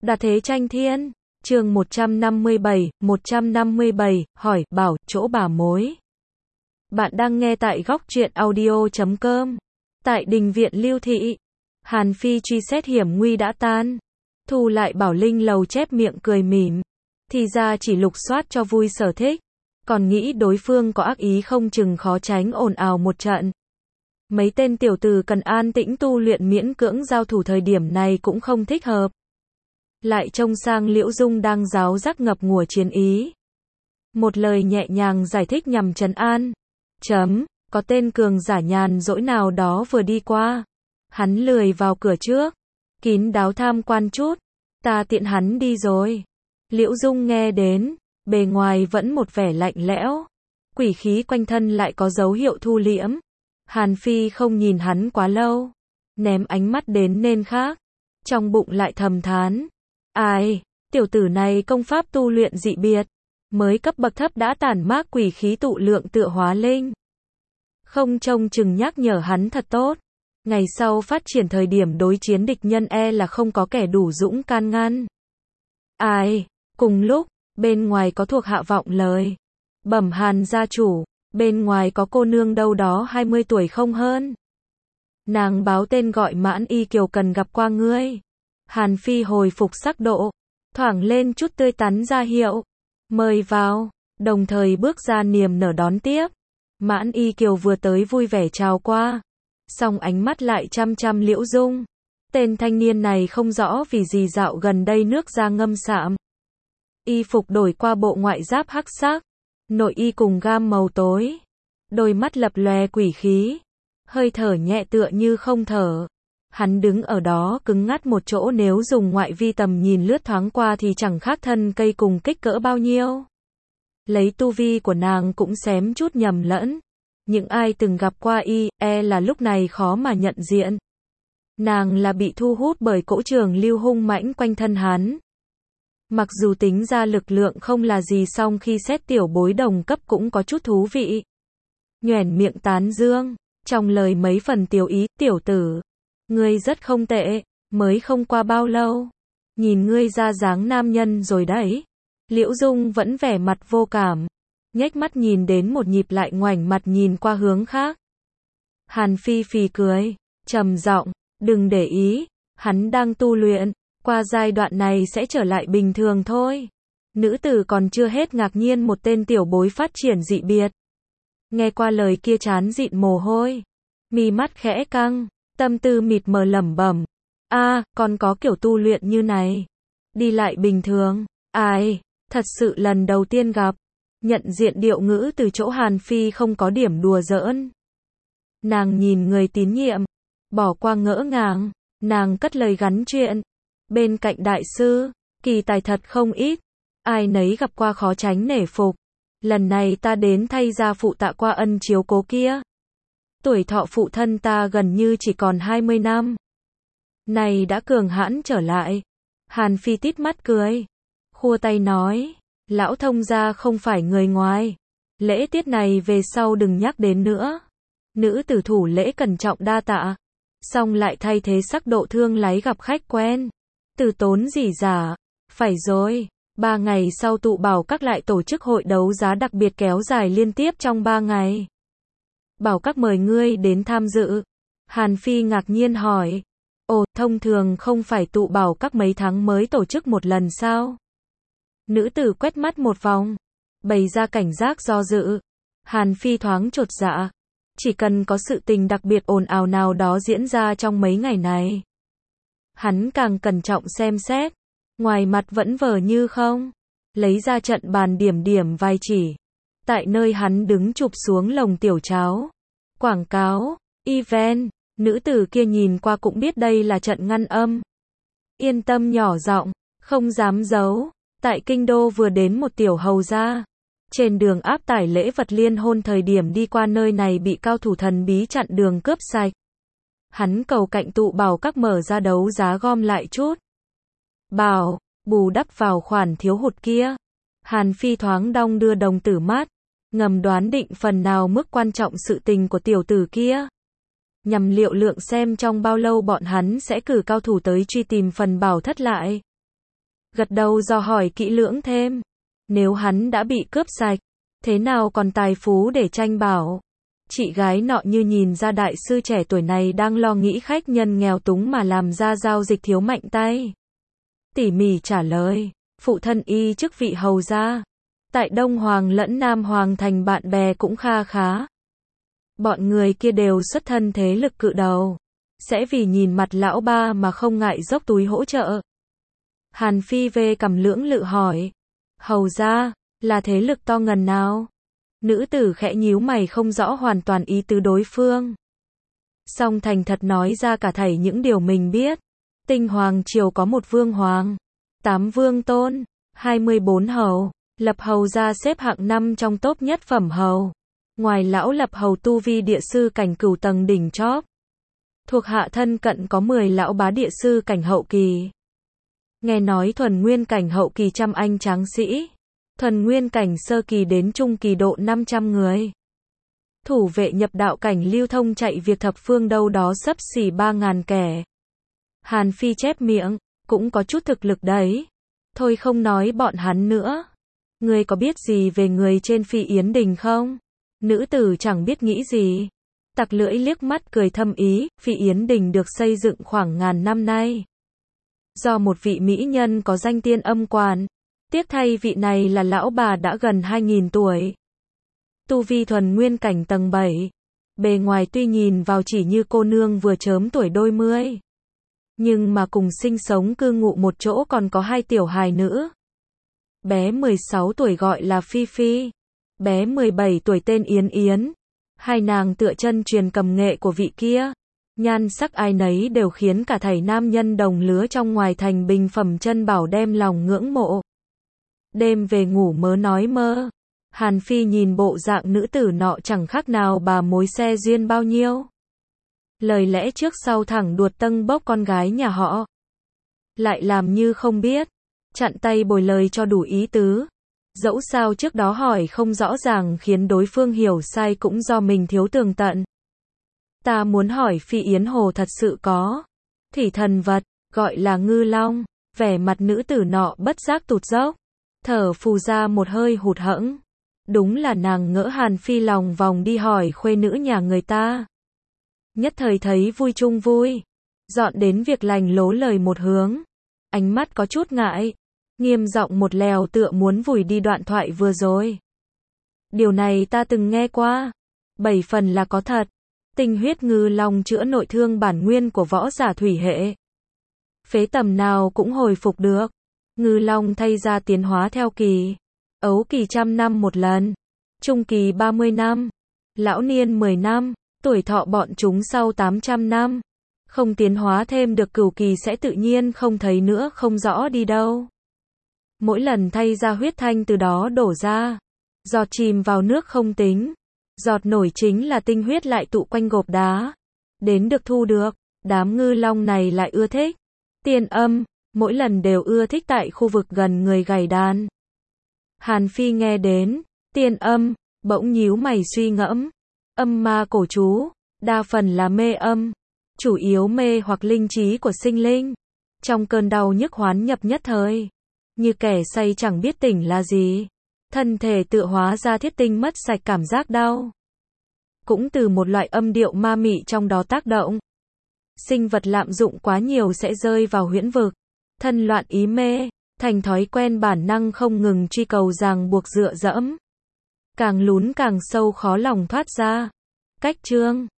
Đa thế tranh thiên, chương 157, hỏi, bảo, chỗ bà mối. Bạn đang nghe tại góc truyện audio.com. Tại đình viện Lưu Thị, Hàn Phi truy xét hiểm nguy đã tan. Thu lại Bảo Linh lầu chép miệng cười mỉm. Thì ra chỉ lục soát cho vui sở thích. Còn nghĩ đối phương có ác ý không chừng khó tránh ồn ào một trận. Mấy tên tiểu tử cần an tĩnh tu luyện miễn cưỡng giao thủ thời điểm này cũng không thích hợp. Lại trông sang Liễu Dung đang ráo rắc ngập ngùa chiến ý. Một lời nhẹ nhàng giải thích nhằm trấn an. Có tên cường giả nhàn rỗi nào đó vừa đi qua. Hắn lười vào cửa trước. Kín đáo tham quan chút. Ta tiện hắn đi rồi. Liễu Dung nghe đến. Bề ngoài vẫn một vẻ lạnh lẽo. Quỷ khí quanh thân lại có dấu hiệu thu liễm. Hàn Phi không nhìn hắn quá lâu. Ném ánh mắt đến nên khác. Trong bụng lại thầm thán. Ai, tiểu tử này công pháp tu luyện dị biệt. Mới cấp bậc thấp đã tản mát quỷ khí tụ lượng tựa hóa linh. Không trông chừng nhắc nhở hắn thật tốt. Ngày sau phát triển thời điểm đối chiến địch nhân là không có kẻ đủ dũng can ngăn. Ai, cùng lúc, bên ngoài có thuộc hạ vọng lời. Bẩm Hàn gia chủ, bên ngoài có cô nương đâu đó 20 tuổi không hơn. Nàng báo tên gọi Mãn Y Kiều cần gặp qua ngươi. Hàn Phi hồi phục sắc độ, thoảng lên chút tươi tắn ra hiệu, mời vào, đồng thời bước ra niềm nở đón tiếp. Mãn Y Kiều vừa tới vui vẻ chào qua, song ánh mắt lại chăm chăm Liễu Dung. Tên thanh niên này không rõ vì gì dạo gần đây nước da ngâm sạm. Y phục đổi qua bộ ngoại giáp hắc sắc, nội y cùng gam màu tối, đôi mắt lập lòe quỷ khí, hơi thở nhẹ tựa như không thở. Hắn đứng ở đó cứng ngắt một chỗ, nếu dùng ngoại vi tầm nhìn lướt thoáng qua thì chẳng khác thân cây cùng kích cỡ bao nhiêu. Lấy tu vi của nàng cũng xém chút nhầm lẫn. Những ai từng gặp qua y, là lúc này khó mà nhận diện. Nàng là bị thu hút bởi cỗ trường lưu hung mãnh quanh thân hắn. Mặc dù tính ra lực lượng không là gì, song khi xét tiểu bối đồng cấp cũng có chút thú vị. Nhoẻn miệng tán dương, trong lời mấy phần tiểu ý, tiểu tử. Ngươi rất không tệ, mới không qua bao lâu. Nhìn ngươi ra dáng nam nhân rồi đấy. Liễu Dung vẫn vẻ mặt vô cảm. Nhếch mắt nhìn đến một nhịp lại ngoảnh mặt nhìn qua hướng khác. Hàn Phi phì cười, trầm giọng, đừng để ý, hắn đang tu luyện, qua giai đoạn này sẽ trở lại bình thường thôi. Nữ tử còn chưa hết ngạc nhiên một tên tiểu bối phát triển dị biệt. Nghe qua lời kia trán dịn mồ hôi, mi mắt khẽ căng. Tâm tư mịt mờ lẩm bẩm. Còn có kiểu tu luyện như này. Đi lại bình thường. Ai, thật sự lần đầu tiên gặp. Nhận diện điệu ngữ từ chỗ Hàn Phi không có điểm đùa giỡn. Nàng nhìn người tín nhiệm. Bỏ qua ngỡ ngàng. Nàng cất lời gắn chuyện. Bên cạnh đại sư, kỳ tài thật không ít. Ai nấy gặp qua khó tránh nể phục. Lần này ta đến thay gia phụ tạ qua ân chiếu cố kia. Tuổi thọ phụ thân ta gần như chỉ còn 20 năm. Này đã cường hãn trở lại. Hàn Phi tít mắt cười. Khua tay nói. Lão thông gia không phải người ngoài. Lễ tiết này về sau đừng nhắc đến nữa. Nữ tử thủ lễ cẩn trọng đa tạ. Xong lại thay thế sắc độ thương lái gặp khách quen. Từ tốn rỉ rả. Phải rồi. 3 ngày sau tụ bảo các lại tổ chức hội đấu giá đặc biệt kéo dài liên tiếp trong 3 ngày. Bảo các mời ngươi đến tham dự. Hàn Phi ngạc nhiên hỏi. Ồ, thông thường không phải tụ bảo các mấy tháng mới tổ chức một lần sao? Nữ tử quét mắt một vòng, bày ra cảnh giác do dự. Hàn Phi thoáng chột dạ. Chỉ cần có sự tình đặc biệt ồn ào nào đó diễn ra trong mấy ngày này. Hắn càng cẩn trọng xem xét. Ngoài mặt vẫn vờ như không. Lấy ra trận bàn điểm điểm vài chỉ. Tại nơi hắn đứng chụp xuống lồng tiểu cháo. Quảng cáo, event, nữ tử kia nhìn qua cũng biết đây là trận ngăn âm. Yên tâm nhỏ giọng, không dám giấu. Tại kinh đô vừa đến một tiểu hầu gia. Trên đường áp tải lễ vật liên hôn, thời điểm đi qua nơi này bị cao thủ thần bí chặn đường cướp sạch. Hắn cầu cạnh tụ bảo các mở ra đấu giá gom lại chút. Bảo, bù đắp vào khoản thiếu hụt kia. Hàn Phi thoáng đong đưa đồng tử mát. Ngầm đoán định phần nào mức quan trọng sự tình của tiểu tử kia. Nhằm liệu lượng xem trong bao lâu bọn hắn sẽ cử cao thủ tới truy tìm phần bảo thất lại. gật đầu dò hỏi kỹ lưỡng thêm. Nếu hắn đã bị cướp sạch, thế nào còn tài phú để tranh bảo? Chị gái nọ như nhìn ra đại sư trẻ tuổi này đang lo nghĩ khách nhân nghèo túng mà làm ra giao dịch thiếu mạnh tay. Tỉ mỉ trả lời, phụ thân y chức vị hầu gia. Tại Đông Hoàng lẫn Nam Hoàng thành bạn bè cũng kha khá. Bọn người kia đều xuất thân thế lực cự đầu. Sẽ vì nhìn mặt lão ba mà không ngại dốc túi hỗ trợ. Hàn Phi về cầm lưỡng lự hỏi. Hầu gia, là thế lực to ngần nào? Nữ tử khẽ nhíu mày không rõ hoàn toàn ý tứ đối phương. Song thành thật nói ra cả thảy những điều mình biết. Tinh Hoàng triều có một vương hoàng, 8 vương tôn, 24 hầu. Lập hầu gia xếp hạng 5 trong top nhất phẩm hầu. Ngoài lão lập hầu tu vi địa sư cảnh cửu tầng đỉnh chóp. Thuộc hạ thân cận có 10 lão bá địa sư cảnh hậu kỳ. Nghe nói thuần nguyên cảnh hậu kỳ trăm anh tráng sĩ. Thuần nguyên cảnh sơ kỳ đến trung kỳ độ 500 người. Thủ vệ nhập đạo cảnh lưu thông chạy việc thập phương đâu đó xấp xỉ 3.000 kẻ. Hàn Phi chép miệng, cũng có chút thực lực đấy. Thôi không nói bọn hắn nữa. Ngươi có biết gì về người trên Phi Yến Đình không? Nữ tử chẳng biết nghĩ gì. Tặc lưỡi liếc mắt cười thâm ý, Phi Yến Đình được xây dựng khoảng ngàn năm nay. Do một vị mỹ nhân có danh Tiên Âm Quan. Tiếc thay vị này là lão bà đã gần 2.000 tuổi. Tu vi thuần nguyên cảnh tầng 7. Bề ngoài tuy nhìn vào chỉ như cô nương vừa chớm tuổi đôi mươi. Nhưng mà cùng sinh sống cư ngụ một chỗ còn có 2 tiểu hài nữ. Bé 16 tuổi gọi là Phi Phi. Bé 17 tuổi tên Yến Yến. Hai nàng tựa chân truyền cầm nghệ của vị kia. Nhan sắc ai nấy đều khiến cả thảy nam nhân đồng lứa trong ngoài thành bình phẩm chân bảo đem lòng ngưỡng mộ. Đêm về ngủ mơ nói mơ. Hàn Phi nhìn bộ dạng nữ tử nọ chẳng khác nào bà mối xe duyên bao nhiêu. Lời lẽ trước sau thẳng đuột tâng bốc con gái nhà họ. Lại làm như không biết. Chặn tay bồi lời cho đủ ý tứ. Dẫu sao trước đó hỏi không rõ ràng khiến đối phương hiểu sai cũng do mình thiếu tường tận. Ta muốn hỏi Phi Yến Hồ thật sự có thủy thần vật, gọi là ngư long. Vẻ mặt nữ tử nọ bất giác tụt dốc. Thở phù ra một hơi hụt hẫng. Đúng là nàng ngỡ Hàn Phi lòng vòng đi hỏi khuê nữ nhà người ta. Nhất thời thấy vui chung vui. Dọn đến việc lành lố lời một hướng. Ánh mắt có chút ngại. Nghiêm giọng một lèo tựa muốn vùi đi đoạn thoại vừa rồi. Điều này ta từng nghe qua. 7 phần là có thật. Tinh huyết ngư long chữa nội thương bản nguyên của võ giả thủy hệ. Phế tầm nào cũng hồi phục được. Ngư long thay ra tiến hóa theo kỳ. Ấu kỳ 100 năm một lần. Trung kỳ 30 năm. Lão niên 10 năm. Tuổi thọ bọn chúng sau 800 năm. Không tiến hóa thêm được cửu kỳ sẽ tự nhiên không thấy nữa, không rõ đi đâu. Mỗi lần thay ra huyết thanh từ đó đổ ra. Giọt chìm vào nước không tính. Giọt nổi chính là tinh huyết lại tụ quanh gộp đá. Đến được thu được. Đám ngư long này lại ưa thích. Tiên Âm. Mỗi lần đều ưa thích tại khu vực gần người gảy đàn. Hàn Phi nghe đến Tiên Âm, bỗng nhíu mày suy ngẫm. Âm ma cổ chú, đa phần là mê âm, chủ yếu mê hoặc linh trí của sinh linh. Trong cơn đau nhức hoán nhập nhất thời, như kẻ say chẳng biết tỉnh là gì, thân thể tựa hóa ra thiết tinh mất sạch cảm giác đau. Cũng từ một loại âm điệu ma mị trong đó tác động. Sinh vật lạm dụng quá nhiều sẽ rơi vào huyễn vực, thân loạn ý mê, thành thói quen bản năng không ngừng truy cầu ràng buộc dựa dẫm. Càng lún càng sâu khó lòng thoát ra. Cách chương